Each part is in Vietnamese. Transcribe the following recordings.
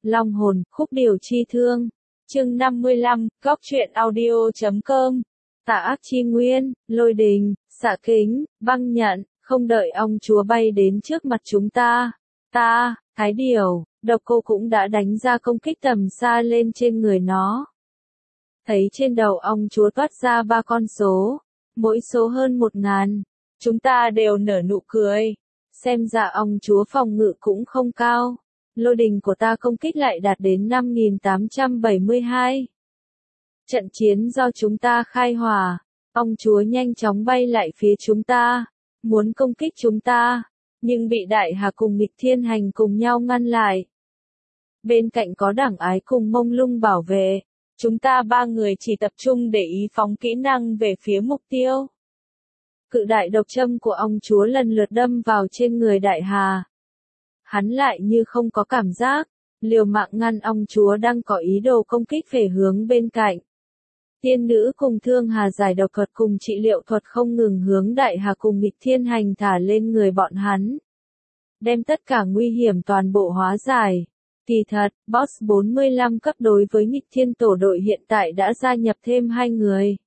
Long hồn, khúc điều chi thương. Chương 55, góc truyện audio.com. Tà ác chi nguyên, lôi đình, xạ kính, băng nhận, không đợi ong chúa bay đến trước mặt chúng ta. Thái điều, độc cô cũng đã đánh ra công kích tầm xa lên trên người nó. Thấy trên đầu ong chúa toát ra 3 con số, mỗi số hơn 1000. Chúng ta đều nở nụ cười. Xem ra ong chúa phòng ngự cũng không cao. Lôi đình của ta công kích lại đạt đến 5872. Trận chiến do chúng ta khai hỏa. Ong chúa nhanh chóng bay lại phía chúng ta, muốn công kích chúng ta, nhưng bị Đại Hà cùng Nghịch Thiên Hành cùng nhau ngăn lại. Bên cạnh có Đẳng Ái cùng Mông Lung bảo vệ, chúng ta 3 người chỉ tập trung để ý phóng kỹ năng về phía mục tiêu. Cự đại độc châm của ong chúa lần lượt đâm vào trên người Đại Hà. Hắn lại như không có cảm giác, liều mạng ngăn ong chúa đang có ý đồ công kích về hướng bên cạnh. Tiên nữ cùng Thương Hà giải độc thuật cùng trị liệu thuật không ngừng hướng Đại Hà cùng Nghịch Thiên Hành thả lên người bọn hắn. Đem tất cả nguy hiểm toàn bộ hóa giải. Kỳ thật, boss 45 cấp đối với Nghịch Thiên tổ đội hiện tại đã gia nhập thêm 2 người.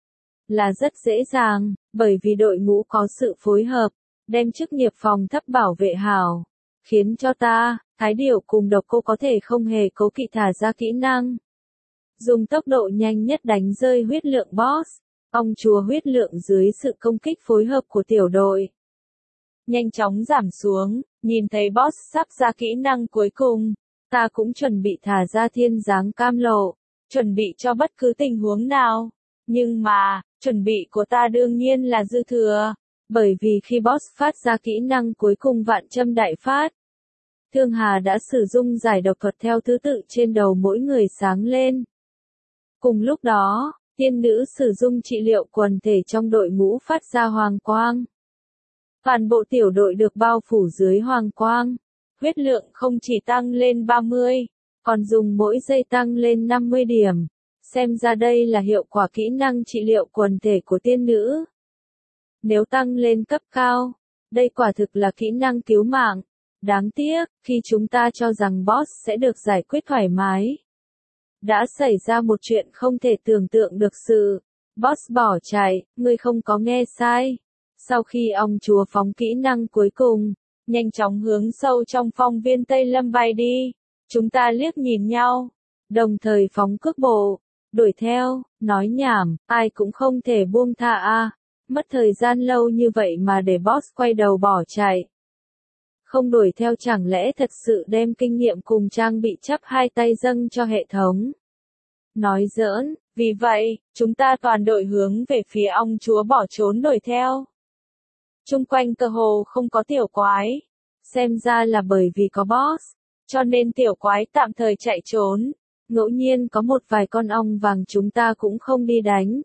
Là rất dễ dàng, bởi vì đội ngũ có sự phối hợp, đem chức nghiệp phòng thấp bảo vệ hảo, khiến cho ta, Thái Điểu cùng Độc Cô có thể không hề cố kỵ thả ra kỹ năng. Dùng tốc độ nhanh nhất đánh rơi huyết lượng boss, ong chúa huyết lượng dưới sự công kích phối hợp của tiểu đội. Nhanh chóng giảm xuống, nhìn thấy boss sắp ra kỹ năng cuối cùng, ta cũng chuẩn bị thả ra thiên giáng cam lộ, chuẩn bị cho bất cứ tình huống nào. Nhưng mà, chuẩn bị của ta đương nhiên là dư thừa, bởi vì khi boss phát ra kỹ năng cuối cùng vạn châm đại phát, Thương Hà đã sử dụng giải độc thuật theo thứ tự trên đầu mỗi người sáng lên. Cùng lúc đó, tiên nữ sử dụng trị liệu quần thể trong đội ngũ phát ra hoàng quang. Toàn bộ tiểu đội được bao phủ dưới hoàng quang, huyết lượng không chỉ tăng lên 30, còn dùng mỗi giây tăng lên 50 điểm. Xem ra đây là hiệu quả kỹ năng trị liệu quần thể của tiên nữ. Nếu tăng lên cấp cao, đây quả thực là kỹ năng cứu mạng. Đáng tiếc, khi chúng ta cho rằng boss sẽ được giải quyết thoải mái, đã xảy ra một chuyện không thể tưởng tượng được sự. Boss bỏ chạy, ngươi không có nghe sai. Sau khi ong chúa phóng kỹ năng cuối cùng, nhanh chóng hướng sâu trong phong viên Tây Lâm bay đi. Chúng ta liếc nhìn nhau, đồng thời phóng cước bộ, đuổi theo, nói nhảm, ai cũng không thể buông tha a. Mất thời gian lâu như vậy mà để boss quay đầu bỏ chạy. Không đuổi theo chẳng lẽ thật sự đem kinh nghiệm cùng trang bị chắp hai tay dâng cho hệ thống. Nói giỡn, vì vậy, chúng ta toàn đội hướng về phía ong chúa bỏ trốn đuổi theo. Chung quanh cơ hồ không có tiểu quái. Xem ra là bởi vì có boss, cho nên tiểu quái tạm thời chạy trốn. Ngẫu nhiên có một vài con ong vàng chúng ta cũng không đi đánh.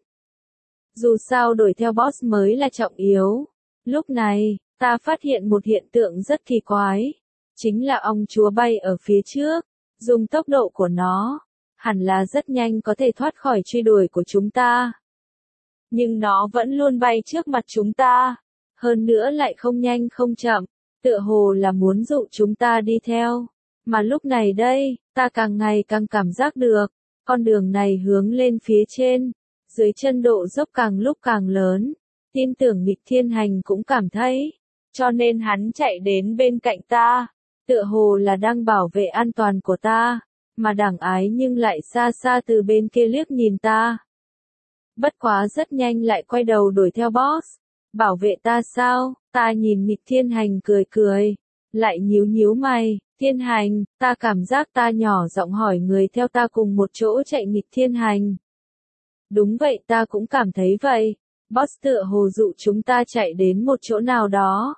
Dù sao đuổi theo boss mới là trọng yếu. Lúc này, ta phát hiện một hiện tượng rất kỳ quái. Chính là ong chúa bay ở phía trước, dùng tốc độ của nó, hẳn là rất nhanh có thể thoát khỏi truy đuổi của chúng ta. Nhưng nó vẫn luôn bay trước mặt chúng ta. Hơn nữa lại không nhanh không chậm, tựa hồ là muốn dụ chúng ta đi theo. Mà lúc này đây, ta càng ngày càng cảm giác được, con đường này hướng lên phía trên, dưới chân độ dốc càng lúc càng lớn. Tin tưởng Nghịch Thiên Hành cũng cảm thấy, cho nên hắn chạy đến bên cạnh ta, tựa hồ là đang bảo vệ an toàn của ta, mà Đẳng Ái nhưng lại xa xa từ bên kia liếc nhìn ta. Bất quá rất nhanh lại quay đầu đuổi theo boss. Bảo vệ ta sao? Ta nhìn Nghịch Thiên Hành cười cười, lại nhíu nhíu mày. Thiên Hành, ta cảm giác ta nhỏ giọng hỏi người theo ta cùng một chỗ chạy Nghịch Thiên Hành. Đúng vậy, ta cũng cảm thấy vậy. Boss tựa hồ dụ chúng ta chạy đến một chỗ nào đó.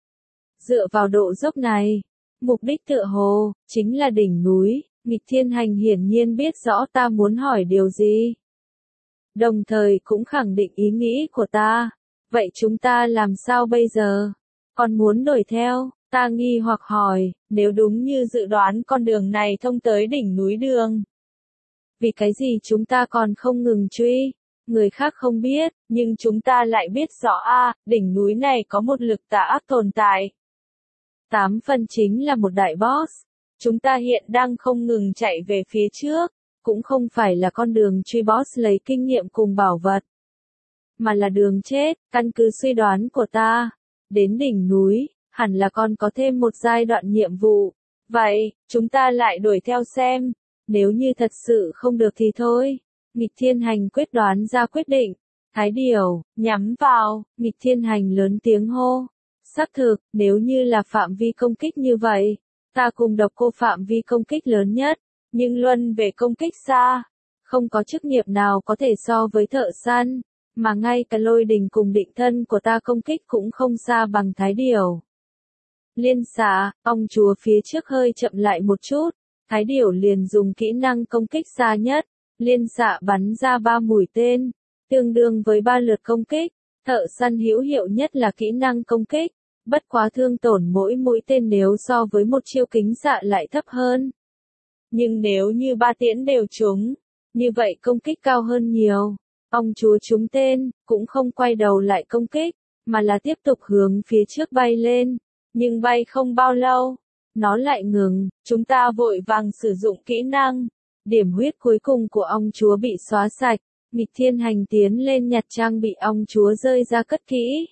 Dựa vào độ dốc này, mục đích tựa hồ chính là đỉnh núi. Nghịch Thiên Hành hiển nhiên biết rõ ta muốn hỏi điều gì, đồng thời cũng khẳng định ý nghĩ của ta. Vậy chúng ta làm sao bây giờ? Còn muốn đuổi theo? Ta nghi hoặc hỏi, nếu đúng như dự đoán con đường này thông tới đỉnh núi đường, vì cái gì chúng ta còn không ngừng truy? Người khác không biết, nhưng chúng ta lại biết rõ đỉnh núi này có một lực tà ác tồn tại. 8 phần chính là một đại boss. Chúng ta hiện đang không ngừng chạy về phía trước, cũng không phải là con đường truy boss lấy kinh nghiệm cùng bảo vật, mà là đường chết. Căn cứ suy đoán của ta, đến đỉnh núi, hẳn là còn có thêm một giai đoạn nhiệm vụ. Vậy, chúng ta lại đuổi theo xem, nếu như thật sự không được thì thôi. Nghịch Thiên Hành quyết đoán ra quyết định. Thái Điểu, nhắm vào, Nghịch Thiên Hành lớn tiếng hô. Xác thực, nếu như là phạm vi công kích như vậy, ta cùng Độc Cô phạm vi công kích lớn nhất, nhưng luân về công kích xa, không có chức nghiệp nào có thể so với Thợ Săn, mà ngay cả Lôi Đình cùng Định Thân của ta công kích cũng không xa bằng Thái Điểu. Liên xạ, ông chúa phía trước hơi chậm lại một chút, Thái Điểu liền dùng kỹ năng công kích xa nhất, liên xạ bắn ra 3 mũi tên, tương đương với 3 lượt công kích. Thợ Săn hữu hiệu nhất là kỹ năng công kích, bất quá thương tổn mỗi mũi tên nếu so với một chiêu kính xạ lại thấp hơn. Nhưng nếu như 3 tiễn đều trúng, như vậy công kích cao hơn nhiều. Ông chúa trúng tên, cũng không quay đầu lại công kích, mà là tiếp tục hướng phía trước bay lên. Nhưng bay không bao lâu, nó lại ngừng, chúng ta vội vàng sử dụng kỹ năng. Điểm huyết cuối cùng của ông chúa bị xóa sạch, Nghịch Thiên Hành tiến lên nhặt trang bị ông chúa rơi ra cất kỹ.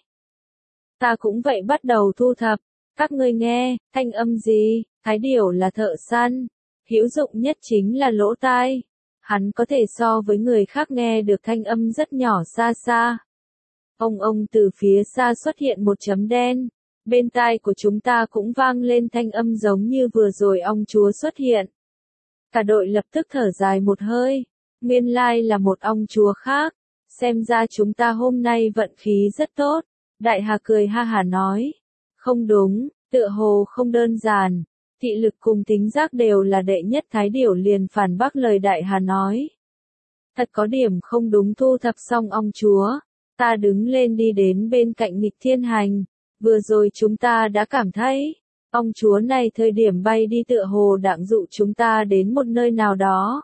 Ta cũng vậy bắt đầu thu thập, các ngươi nghe, thanh âm gì? Thái Điểu là thợ săn, hữu dụng nhất chính là lỗ tai. Hắn có thể so với người khác nghe được thanh âm rất nhỏ xa xa. Ông từ phía xa xuất hiện một chấm đen. Bên tai của chúng ta cũng vang lên thanh âm giống như vừa rồi ông chúa xuất hiện. Cả đội lập tức thở dài một hơi. Nguyên lai là một ông chúa khác. Xem ra chúng ta hôm nay vận khí rất tốt. Đại Hà cười ha hả nói. Không đúng, tựa hồ không đơn giản. Thị lực cùng tính giác đều là đệ nhất. Thái Điểu liền phản bác lời Đại Hà nói. Thật có điểm không đúng. Thu thập xong ông chúa, ta đứng lên đi đến bên cạnh Nghịch Thiên Hành. Vừa rồi chúng ta đã cảm thấy, ông chúa này thời điểm bay đi tựa hồ đặng dụ chúng ta đến một nơi nào đó.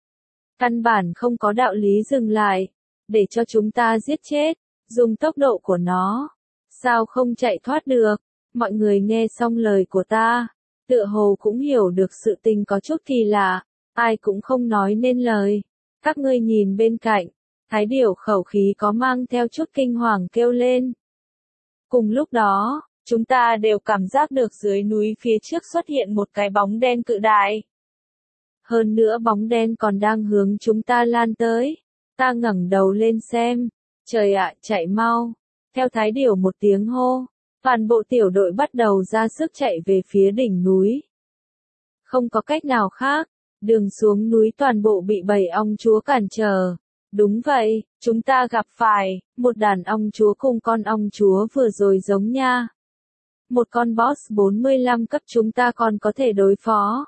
Căn bản không có đạo lý dừng lại, để cho chúng ta giết chết, dùng tốc độ của nó. Sao không chạy thoát được? Mọi người nghe xong lời của ta, tựa hồ cũng hiểu được sự tình có chút kỳ lạ, ai cũng không nói nên lời. Các ngươi nhìn bên cạnh, Thái Điểu khẩu khí có mang theo chút kinh hoàng kêu lên. Cùng lúc đó, chúng ta đều cảm giác được dưới núi phía trước xuất hiện một cái bóng đen cự đại. Hơn nữa bóng đen còn đang hướng chúng ta lan tới. Ta ngẩng đầu lên xem. Trời ạ, chạy mau. Theo Thái Điểu một tiếng hô, toàn bộ tiểu đội bắt đầu ra sức chạy về phía đỉnh núi. Không có cách nào khác, đường xuống núi toàn bộ bị bầy ong chúa cản trở. Đúng vậy, chúng ta gặp phải một đàn ong chúa cùng con ong chúa vừa rồi giống nha. Một con boss 45 cấp chúng ta còn có thể đối phó.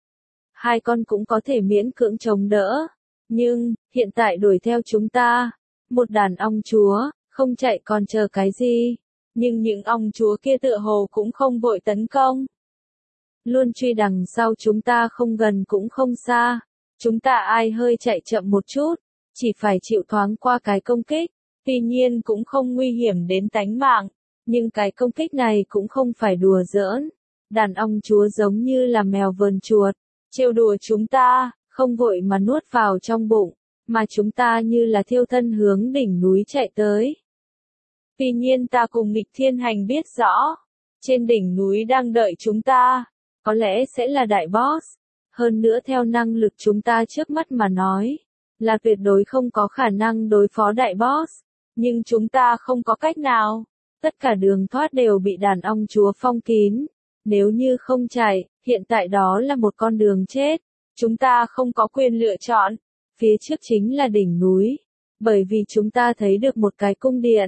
2 con cũng có thể miễn cưỡng chống đỡ. Nhưng, hiện tại đuổi theo chúng ta, một đàn ong chúa, không chạy còn chờ cái gì. Nhưng những ong chúa kia tựa hồ cũng không vội tấn công. Luôn truy đằng sau chúng ta không gần cũng không xa. Chúng ta ai hơi chạy chậm một chút, chỉ phải chịu thoáng qua cái công kích, tuy nhiên cũng không nguy hiểm đến tánh mạng, nhưng cái công kích này cũng không phải đùa giỡn. Đàn ong chúa giống như là mèo vờn chuột, trêu đùa chúng ta, không vội mà nuốt vào trong bụng, mà chúng ta như là thiêu thân hướng đỉnh núi chạy tới. Tuy nhiên ta cùng Nghịch Thiên Hành biết rõ, trên đỉnh núi đang đợi chúng ta, có lẽ sẽ là đại boss, hơn nữa theo năng lực chúng ta trước mắt mà nói, là tuyệt đối không có khả năng đối phó đại boss, nhưng chúng ta không có cách nào, tất cả đường thoát đều bị đàn ong chúa phong kín, nếu như không chạy, hiện tại đó là một con đường chết, chúng ta không có quyền lựa chọn, phía trước chính là đỉnh núi, bởi vì chúng ta thấy được một cái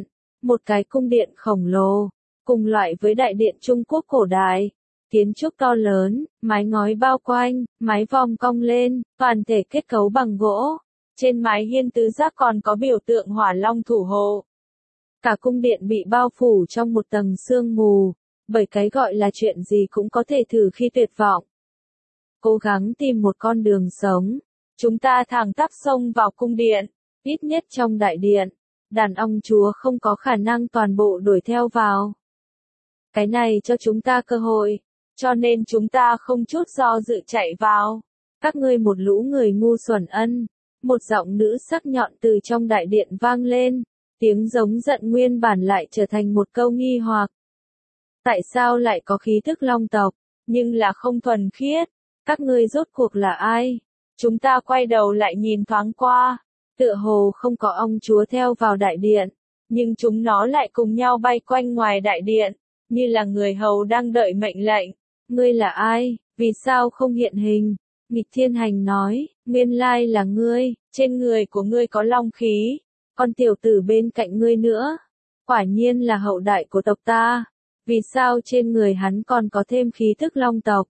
cung điện khổng lồ, cùng loại với đại điện Trung Quốc cổ đại. Kiến trúc to lớn, mái ngói bao quanh, mái vòm cong lên, toàn thể kết cấu bằng gỗ. Trên mái hiên tứ giác còn có biểu tượng hỏa long thủ hộ. Cả cung điện bị bao phủ trong một tầng sương mù, bởi cái gọi là chuyện gì cũng có thể thử khi tuyệt vọng. Cố gắng tìm một con đường sống, chúng ta thẳng tắp xông vào cung điện, ít nhất trong đại điện, đàn ong chúa không có khả năng toàn bộ đuổi theo vào. Cái này cho chúng ta cơ hội. cho nên chúng ta không chút do dự chạy vào. Các ngươi một lũ người ngu xuẩn ân. Một giọng nữ sắc nhọn từ trong đại điện vang lên, tiếng giống giận nguyên bản lại trở thành một câu nghi hoặc. Tại sao lại có khí thức long tộc, nhưng là không thuần khiết? Các ngươi rốt cuộc là ai? Chúng ta quay đầu lại nhìn thoáng qua, tựa hồ không có ông chúa theo vào đại điện, nhưng chúng nó lại cùng nhau bay quanh ngoài đại điện, như là người hầu đang đợi mệnh lệnh. Ngươi là ai? Vì sao không hiện hình? Nghịch Thiên Hành nói, nguyên lai là ngươi, trên người của ngươi có long khí, con tiểu tử bên cạnh ngươi nữa. Quả nhiên là hậu đại của tộc ta. Vì sao trên người hắn còn có thêm khí thức long tộc?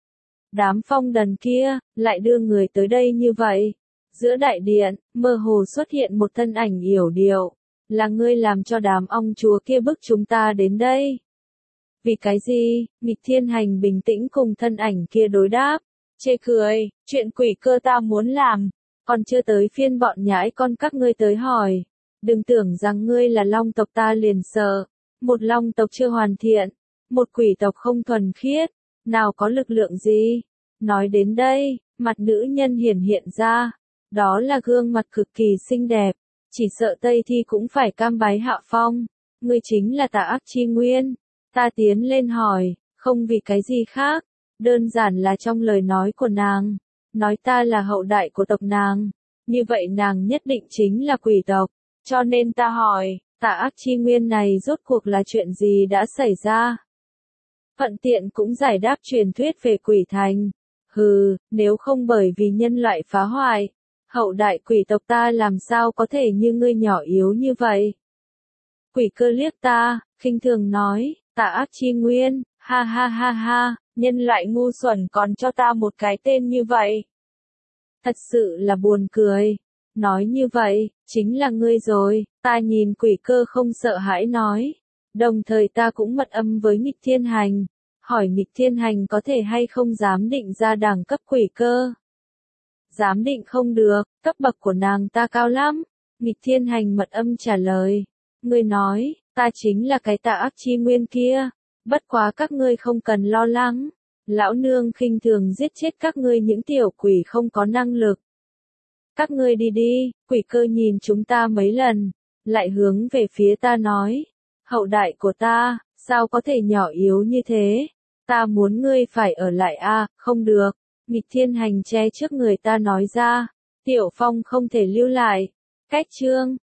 Đám phong đần kia, lại đưa người tới đây như vậy. Giữa đại điện, mơ hồ xuất hiện một thân ảnh yểu điệu. Là ngươi làm cho đám ong chúa kia bức chúng ta đến đây. Vì cái gì? Nghịch Thiên Hành bình tĩnh cùng thân ảnh kia đối đáp. Chê cười, chuyện quỷ cơ ta muốn làm, còn chưa tới phiên bọn nhãi con các ngươi tới hỏi. Đừng tưởng rằng ngươi là long tộc ta liền sợ. Một long tộc chưa hoàn thiện, một quỷ tộc không thuần khiết, nào có lực lượng gì? Nói đến đây, mặt nữ nhân hiển hiện ra, đó là gương mặt cực kỳ xinh đẹp, chỉ sợ Tây Thi cũng phải cam bái hạ phong. Ngươi chính là Tà Ác Chi Nguyên. Ta tiến lên hỏi, không vì cái gì khác, đơn giản là trong lời nói của nàng, nói ta là hậu đại của tộc nàng, như vậy nàng nhất định chính là quỷ tộc, cho nên ta hỏi, Tà Ác Chi Nguyên này rốt cuộc là chuyện gì đã xảy ra? Thuận tiện cũng giải đáp truyền thuyết về quỷ thành. Hừ, nếu không bởi vì nhân loại phá hoại, hậu đại quỷ tộc ta làm sao có thể như ngươi nhỏ yếu như vậy? Quỷ cơ liếc ta, khinh thường nói, Tà Ác Chi Nguyên, ha ha ha ha, nhân loại ngu xuẩn còn cho ta một cái tên như vậy. Thật sự là buồn cười. Nói như vậy, chính là ngươi rồi. Ta nhìn quỷ cơ không sợ hãi nói. Đồng thời ta cũng mật âm với Nghịch Thiên Hành. Hỏi Nghịch Thiên Hành có thể hay không giám định ra đẳng cấp quỷ cơ. Giám định không được, cấp bậc của nàng ta cao lắm. Nghịch Thiên Hành mật âm trả lời. Ngươi nói, ta chính là cái Tà Ác Chi Nguyên kia. Bất quá các ngươi không cần lo lắng. Lão nương khinh thường giết chết các ngươi những tiểu quỷ không có năng lực. Các ngươi đi đi, quỷ cơ nhìn chúng ta mấy lần, lại hướng về phía ta nói. Hậu đại của ta, sao có thể nhỏ yếu như thế? Ta muốn ngươi phải ở lại a, không được. Nghịch Thiên Hành che trước người ta nói ra. Tiểu Phong không thể lưu lại. Cách chương